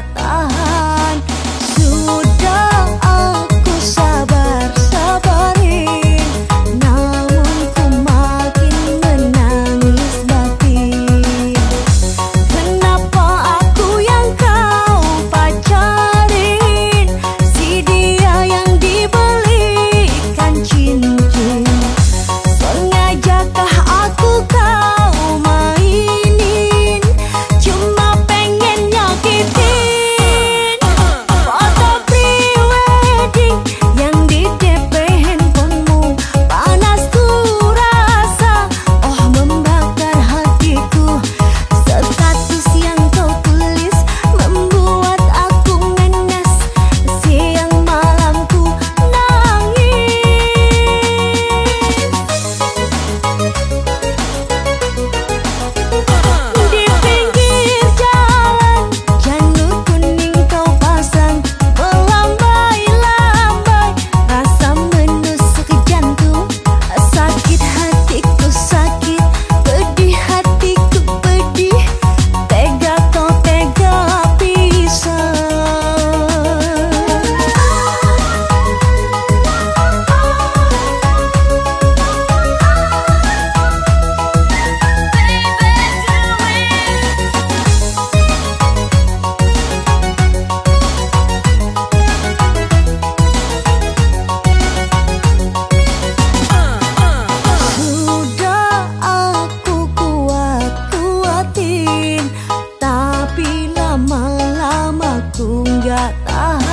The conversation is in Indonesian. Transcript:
tahan. Sudah aku sabar-sabarin, namun ku makin menangis batin. Kenapa aku yang kau pacarin, si dia yang dibelikan cincin? Sengajakah aku kau mainin, cuma pengen nyakitin? Foto pre-wedding yang di DP handphonemu, panas ku rasa, oh membakar hatiku. Status yang kau tulis membuat aku ngenes, siang malam ku nangis. Di pinggir jalan, janur kuning kau pasang, melambai-lambai, rasa menusuk jantung. Sakit hatiku sakit, pedih hatiku pedih, tega kau tega pisah. Sudah aku kuat-kuatin, tapi lama-lama ku nggak tahan.